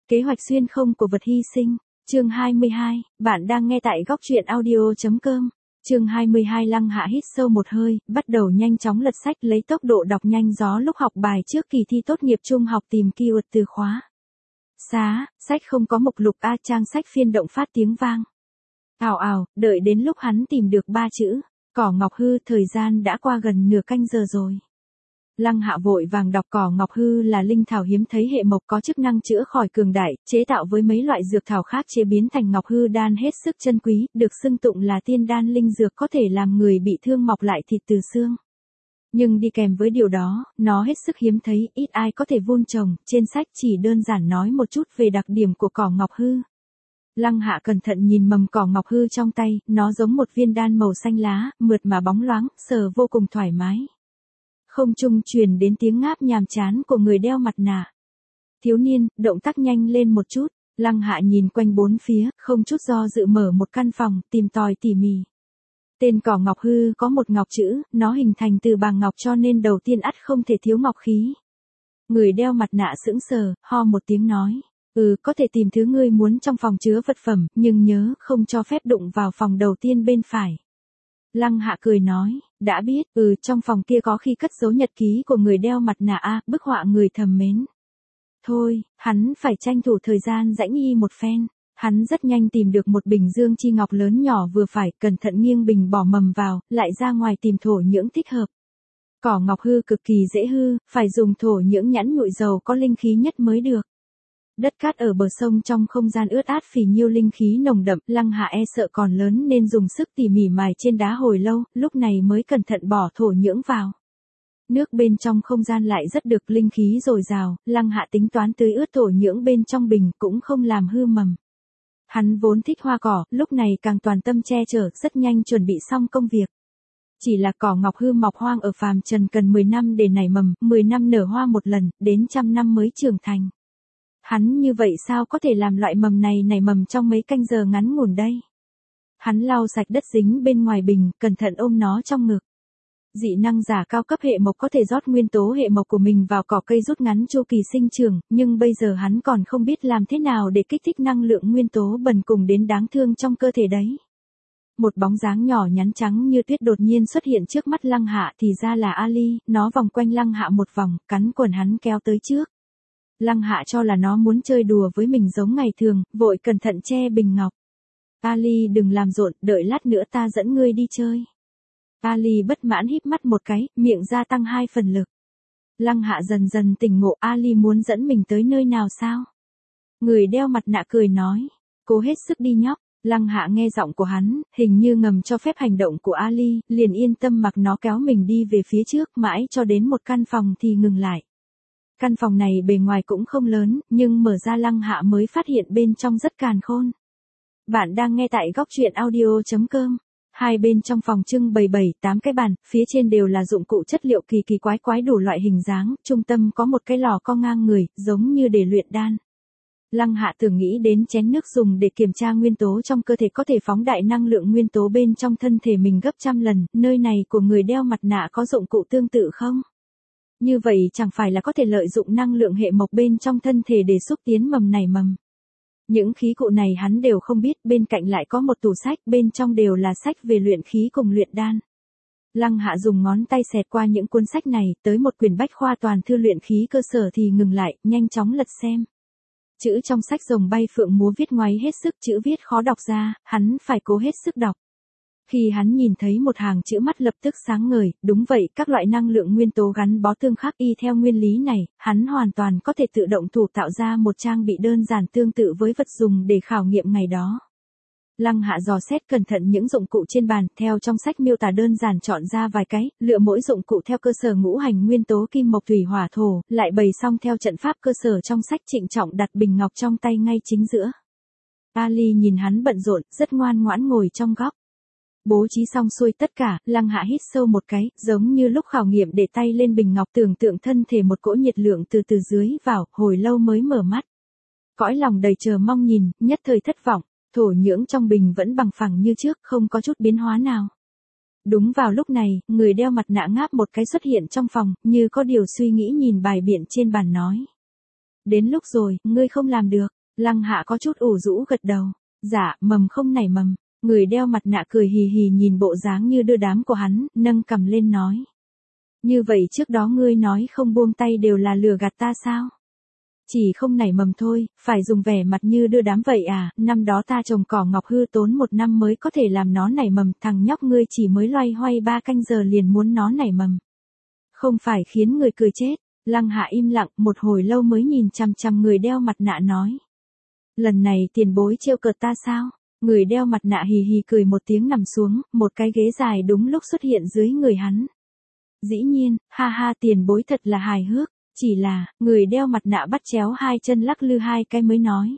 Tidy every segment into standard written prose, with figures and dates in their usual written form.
Kế hoạch xuyên không của vật hy sinh. Chương 22, bạn đang nghe tại góc truyện audio.com. Chương 22 Lăng Hạ hít sâu một hơi, bắt đầu nhanh chóng lật sách lấy tốc độ đọc nhanh gió lúc học bài trước kỳ thi tốt nghiệp trung học tìm keyword từ khóa. Sách không có mục lục A, trang sách phiên động phát tiếng vang. Ào ào, đợi đến lúc hắn tìm được 3 chữ, cỏ ngọc hư, thời gian đã qua gần nửa canh giờ rồi. Lăng Hạ vội vàng đọc cỏ ngọc hư là linh thảo hiếm thấy hệ mộc có chức năng chữa khỏi cường đại, chế tạo với mấy loại dược thảo khác chế biến thành ngọc hư đan hết sức chân quý, được xưng tụng là tiên đan linh dược có thể làm người bị thương mọc lại thịt từ xương. Nhưng đi kèm với điều đó, nó hết sức hiếm thấy, ít ai có thể vun trồng, trên sách chỉ đơn giản nói một chút về đặc điểm của cỏ ngọc hư. Lăng Hạ cẩn thận nhìn mầm cỏ ngọc hư trong tay, nó giống một viên đan màu xanh lá, mượt mà bóng loáng, sờ vô cùng thoải mái. Không trung truyền đến tiếng ngáp nhàm chán của người đeo mặt nạ. Thiếu niên, động tác nhanh lên một chút. Lăng Hạ nhìn quanh bốn phía, không chút do dự mở một căn phòng, tìm tòi tỉ mỉ. Tên cỏ ngọc hư có một ngọc chữ, nó hình thành từ bàng ngọc cho nên đầu tiên ắt không thể thiếu ngọc khí. Người đeo mặt nạ sững sờ, ho một tiếng nói. Có thể tìm thứ ngươi muốn trong phòng chứa vật phẩm, nhưng nhớ không cho phép đụng vào phòng đầu tiên bên phải. Lăng Hạ cười nói, đã biết, trong phòng kia có khi cất giấu nhật ký của người đeo mặt nạ A, bức họa người thầm mến. Thôi, hắn phải tranh thủ thời gian rãnh y một phen. Hắn rất nhanh tìm được một bình dương chi ngọc lớn nhỏ vừa phải, cẩn thận nghiêng bình bỏ mầm vào, lại ra ngoài tìm thổ nhưỡng thích hợp. Cỏ ngọc hư cực kỳ dễ hư, phải dùng thổ nhưỡng nhẵn nhụi dầu có linh khí nhất mới được. Đất cát ở bờ sông trong không gian ướt át phì nhiêu linh khí nồng đậm, Lăng Hạ e sợ còn lớn nên dùng sức tỉ mỉ mài trên đá hồi lâu, lúc này mới cẩn thận bỏ thổ nhưỡng vào. Nước bên trong không gian lại rất được linh khí dồi dào, Lăng Hạ tính toán tưới ướt thổ nhưỡng bên trong bình cũng không làm hư mầm. Hắn vốn thích hoa cỏ, lúc này càng toàn tâm che chở, rất nhanh chuẩn bị xong công việc. Chỉ là cỏ ngọc hư mọc hoang ở phàm trần cần 10 năm để nảy mầm, 10 năm nở hoa một lần, đến 100 năm mới trưởng thành. Hắn như vậy sao có thể làm loại mầm này nảy mầm trong mấy canh giờ ngắn ngủn đây? Hắn lau sạch đất dính bên ngoài bình, cẩn thận ôm nó trong ngực. Dị năng giả cao cấp hệ mộc có thể rót nguyên tố hệ mộc của mình vào cỏ cây rút ngắn chu kỳ sinh trưởng, nhưng bây giờ hắn còn không biết làm thế nào để kích thích năng lượng nguyên tố bần cùng đến đáng thương trong cơ thể đấy. Một bóng dáng nhỏ nhắn trắng như tuyết đột nhiên xuất hiện trước mắt Lăng Hạ, thì ra là Ali, nó vòng quanh Lăng Hạ một vòng, cắn quần hắn kéo tới trước. Lăng Hạ cho là nó muốn chơi đùa với mình giống ngày thường, vội cẩn thận che bình ngọc. Ali đừng làm rộn, đợi lát nữa ta dẫn ngươi đi chơi. Ali bất mãn híp mắt một cái, miệng gia tăng 2 phần lực. Lăng Hạ dần dần tỉnh ngộ, Ali muốn dẫn mình tới nơi nào sao? Người đeo mặt nạ cười nói, cố hết sức đi nhóc. Lăng Hạ nghe giọng của hắn, hình như ngầm cho phép hành động của Ali, liền yên tâm mặc nó kéo mình đi về phía trước, mãi cho đến một căn phòng thì ngừng lại. Căn phòng này bề ngoài cũng không lớn, nhưng mở ra Lăng Hạ mới phát hiện bên trong rất càn khôn. Bạn đang nghe tại góc truyện audio.com. Hai bên trong phòng trưng bày 7-8 cái bàn, phía trên đều là dụng cụ chất liệu kỳ kỳ quái quái đủ loại hình dáng, trung tâm có một cái lò co ngang người, giống như để luyện đan. Lăng Hạ thường nghĩ đến chén nước dùng để kiểm tra nguyên tố trong cơ thể có thể phóng đại năng lượng nguyên tố bên trong thân thể mình gấp trăm lần, nơi này của người đeo mặt nạ có dụng cụ tương tự không? Như vậy chẳng phải là có thể lợi dụng năng lượng hệ mộc bên trong thân thể để xúc tiến mầm nảy mầm. Những khí cụ này hắn đều không biết, bên cạnh lại có một tủ sách, bên trong đều là sách về luyện khí cùng luyện đan. Lăng Hạ dùng ngón tay xẹt qua những cuốn sách này, tới một quyển bách khoa toàn thư luyện khí cơ sở thì ngừng lại, nhanh chóng lật xem. Chữ trong sách rồng bay phượng múa viết ngoáy hết sức, chữ viết khó đọc ra, hắn phải cố hết sức đọc. Khi hắn nhìn thấy một hàng chữ mắt lập tức sáng ngời, đúng vậy, các loại năng lượng nguyên tố gắn bó tương khắc y theo nguyên lý này, hắn hoàn toàn có thể tự động thủ tạo ra một trang bị đơn giản tương tự với vật dùng để khảo nghiệm ngày đó. Lăng Hạ dò xét cẩn thận những dụng cụ trên bàn, theo trong sách miêu tả đơn giản chọn ra vài cái, lựa mỗi dụng cụ theo cơ sở ngũ hành nguyên tố kim mộc thủy hỏa thổ, lại bày xong theo trận pháp cơ sở trong sách, trịnh trọng đặt bình ngọc trong tay ngay chính giữa. Ali nhìn hắn bận rộn, rất ngoan ngoãn ngồi trong góc. Bố trí xong xuôi tất cả, Lăng Hạ hít sâu một cái, giống như lúc khảo nghiệm để tay lên bình ngọc, tưởng tượng thân thể một cỗ nhiệt lượng từ từ dưới vào, hồi lâu mới mở mắt. Cõi lòng đầy chờ mong nhìn, nhất thời thất vọng, thổ nhưỡng trong bình vẫn bằng phẳng như trước, không có chút biến hóa nào. Đúng vào lúc này, người đeo mặt nạ ngáp một cái xuất hiện trong phòng, như có điều suy nghĩ nhìn bài biện trên bàn nói. Đến lúc rồi, ngươi không làm được. Lăng Hạ có chút ủ rũ gật đầu. Dạ, mầm không nảy mầm. Người đeo mặt nạ cười hì hì nhìn bộ dáng như đưa đám của hắn, nâng cằm lên nói. Như vậy trước đó ngươi nói không buông tay đều là lừa gạt ta sao? Chỉ không nảy mầm thôi, phải dùng vẻ mặt như đưa đám vậy à, năm đó ta trồng cỏ ngọc hư tốn 1 năm mới có thể làm nó nảy mầm, thằng nhóc ngươi chỉ mới loay hoay 3 canh giờ liền muốn nó nảy mầm. Không phải khiến người cười chết. Lăng Hạ im lặng một hồi lâu mới nhìn chằm chằm người đeo mặt nạ nói. Lần này tiền bối trêu cợt ta sao? Người đeo mặt nạ hì hì cười một tiếng nằm xuống, một cái ghế dài đúng lúc xuất hiện dưới người hắn. Dĩ nhiên, ha ha tiền bối thật là hài hước, chỉ là, người đeo mặt nạ bắt chéo 2 chân lắc lư 2 cái mới nói.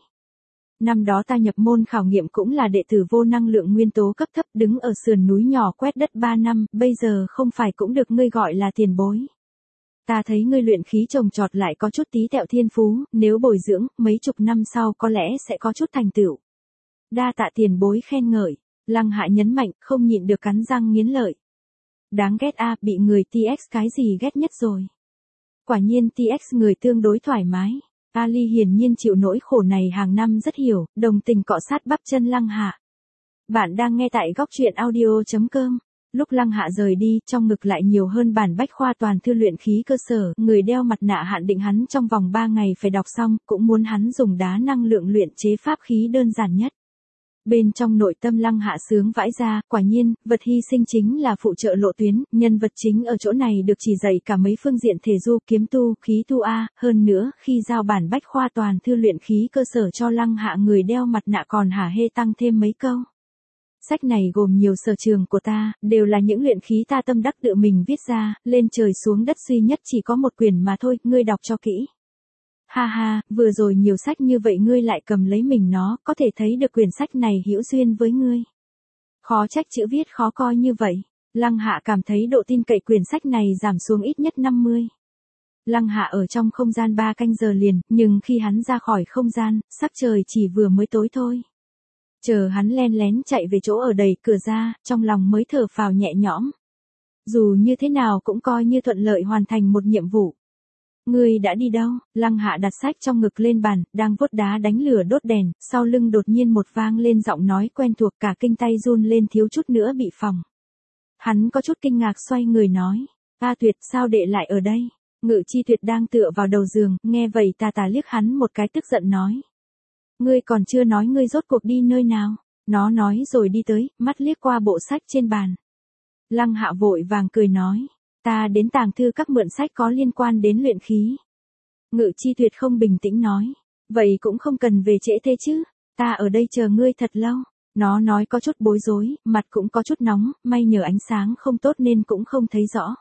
Năm đó ta nhập môn khảo nghiệm cũng là đệ tử vô năng lượng nguyên tố cấp thấp đứng ở sườn núi nhỏ quét đất 3 năm, bây giờ không phải cũng được ngươi gọi là tiền bối. Ta thấy ngươi luyện khí trồng trọt lại có chút tí tẹo thiên phú, nếu bồi dưỡng, mấy chục năm sau có lẽ sẽ có chút thành tựu. Đa tạ tiền bối khen ngợi, Lăng Hạ nhấn mạnh, không nhịn được cắn răng nghiến lợi. Đáng ghét a, bị người TX cái gì ghét nhất rồi. Quả nhiên TX người tương đối thoải mái. Ali hiển nhiên chịu nỗi khổ này hàng năm rất hiểu, đồng tình cọ sát bắp chân Lăng Hạ. Bạn đang nghe tại góc truyện audio.com. Lúc Lăng Hạ rời đi, trong ngực lại nhiều hơn bản bách khoa toàn thư luyện khí cơ sở, người đeo mặt nạ hạn định hắn trong vòng 3 ngày phải đọc xong, cũng muốn hắn dùng đá năng lượng luyện chế pháp khí đơn giản nhất. Bên trong nội tâm Lăng Hạ sướng vãi ra, quả nhiên, vật hy sinh chính là phụ trợ lộ tuyến, nhân vật chính ở chỗ này được chỉ dạy cả mấy phương diện thể du, kiếm tu, khí tu A, hơn nữa, khi giao bản bách khoa toàn thư luyện khí cơ sở cho Lăng Hạ người đeo mặt nạ còn hả hê tăng thêm mấy câu. Sách này gồm nhiều sở trường của ta, đều là những luyện khí ta tâm đắc tự mình viết ra, lên trời xuống đất duy nhất chỉ có một quyển mà thôi, ngươi đọc cho kỹ. Ha ha, vừa rồi nhiều sách như vậy ngươi lại cầm lấy mình nó, có thể thấy được quyển sách này hữu duyên với ngươi. Khó trách chữ viết khó coi như vậy. Lăng Hạ cảm thấy độ tin cậy quyển sách này giảm xuống ít nhất 50. Lăng Hạ ở trong không gian 3 canh giờ liền, nhưng khi hắn ra khỏi không gian, sắc trời chỉ vừa mới tối thôi. Chờ hắn len lén chạy về chỗ ở đầy cửa ra, trong lòng mới thở phào nhẹ nhõm. Dù như thế nào cũng coi như thuận lợi hoàn thành một nhiệm vụ. Ngươi đã đi đâu? Lăng Hạ đặt sách trong ngực lên bàn, đang vuốt đá đánh lửa đốt đèn, sau lưng đột nhiên một vang lên giọng nói quen thuộc, cả kinh tay run lên thiếu chút nữa bị phỏng. Hắn có chút kinh ngạc xoay người nói, A Tuyệt sao đệ lại ở đây? Ngự Chi Tuyệt đang tựa vào đầu giường, nghe vậy tà tà liếc hắn một cái tức giận nói. Ngươi còn chưa nói ngươi rốt cuộc đi nơi nào? Nó nói rồi đi tới, mắt liếc qua bộ sách trên bàn. Lăng Hạ vội vàng cười nói. Ta đến tàng thư các mượn sách có liên quan đến luyện khí. Ngự Chi Tuyệt không bình tĩnh nói. Vậy cũng không cần về trễ thế chứ. Ta ở đây chờ ngươi thật lâu. Nó nói có chút bối rối, mặt cũng có chút nóng, may nhờ ánh sáng không tốt nên cũng không thấy rõ.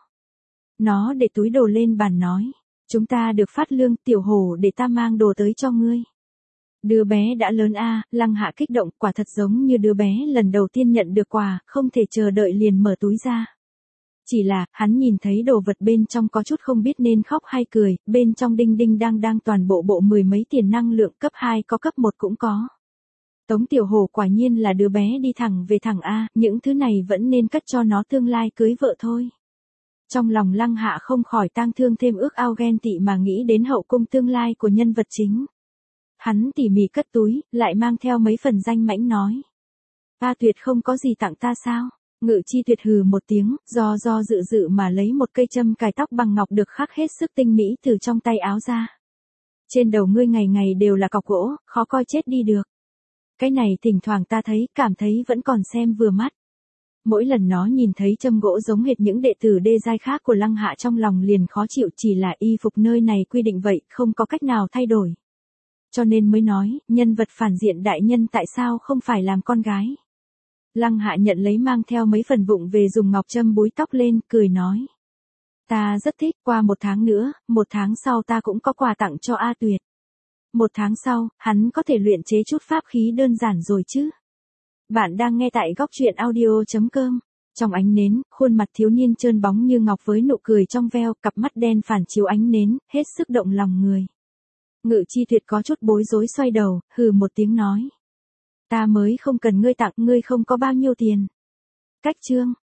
Nó để túi đồ lên bàn nói. Chúng ta được phát lương, tiểu hổ để ta mang đồ tới cho ngươi. Đứa bé đã lớn a, Lăng Hạ kích động, quả thật giống như đứa bé lần đầu tiên nhận được quà, không thể chờ đợi liền mở túi ra. Chỉ là, hắn nhìn thấy đồ vật bên trong có chút không biết nên khóc hay cười, bên trong đinh đinh đang toàn bộ mười mấy tiền năng lượng cấp 2 có cấp 1 cũng có. Tống Tiểu Hổ quả nhiên là đứa bé đi thẳng về thẳng A, những thứ này vẫn nên cất cho nó tương lai cưới vợ thôi. Trong lòng Lăng Hạ không khỏi tang thương thêm ước ao ghen tị mà nghĩ đến hậu cung tương lai của nhân vật chính. Hắn tỉ mỉ cất túi, lại mang theo mấy phần danh mãnh nói. A Tuyệt không có gì tặng ta sao? Ngự Chi Tuyệt hừ một tiếng, do dự mà lấy một cây châm cài tóc bằng ngọc được khắc hết sức tinh mỹ từ trong tay áo ra. Trên đầu ngươi ngày ngày đều là cọc gỗ, khó coi chết đi được. Cái này thỉnh thoảng ta thấy, cảm thấy vẫn còn xem vừa mắt. Mỗi lần nó nhìn thấy châm gỗ giống hệt những đệ tử đê giai khác của Lăng Hạ trong lòng liền khó chịu, chỉ là y phục nơi này quy định vậy, không có cách nào thay đổi. Cho nên mới nói, nhân vật phản diện đại nhân tại sao không phải làm con gái. Lăng Hạ nhận lấy mang theo mấy phần vụng về dùng ngọc châm búi tóc lên, cười nói. Ta rất thích, qua 1 tháng nữa, 1 tháng sau ta cũng có quà tặng cho A Tuyệt. 1 tháng sau, hắn có thể luyện chế chút pháp khí đơn giản rồi chứ. Bạn đang nghe tại góc truyện audio.com. Trong ánh nến, khuôn mặt thiếu niên trơn bóng như ngọc với nụ cười trong veo, cặp mắt đen phản chiếu ánh nến, hết sức động lòng người. Ngự Chi Tuyệt có chút bối rối xoay đầu, hừ một tiếng nói. Ta mới không cần ngươi tặng, ngươi không có bao nhiêu tiền. Cách chương.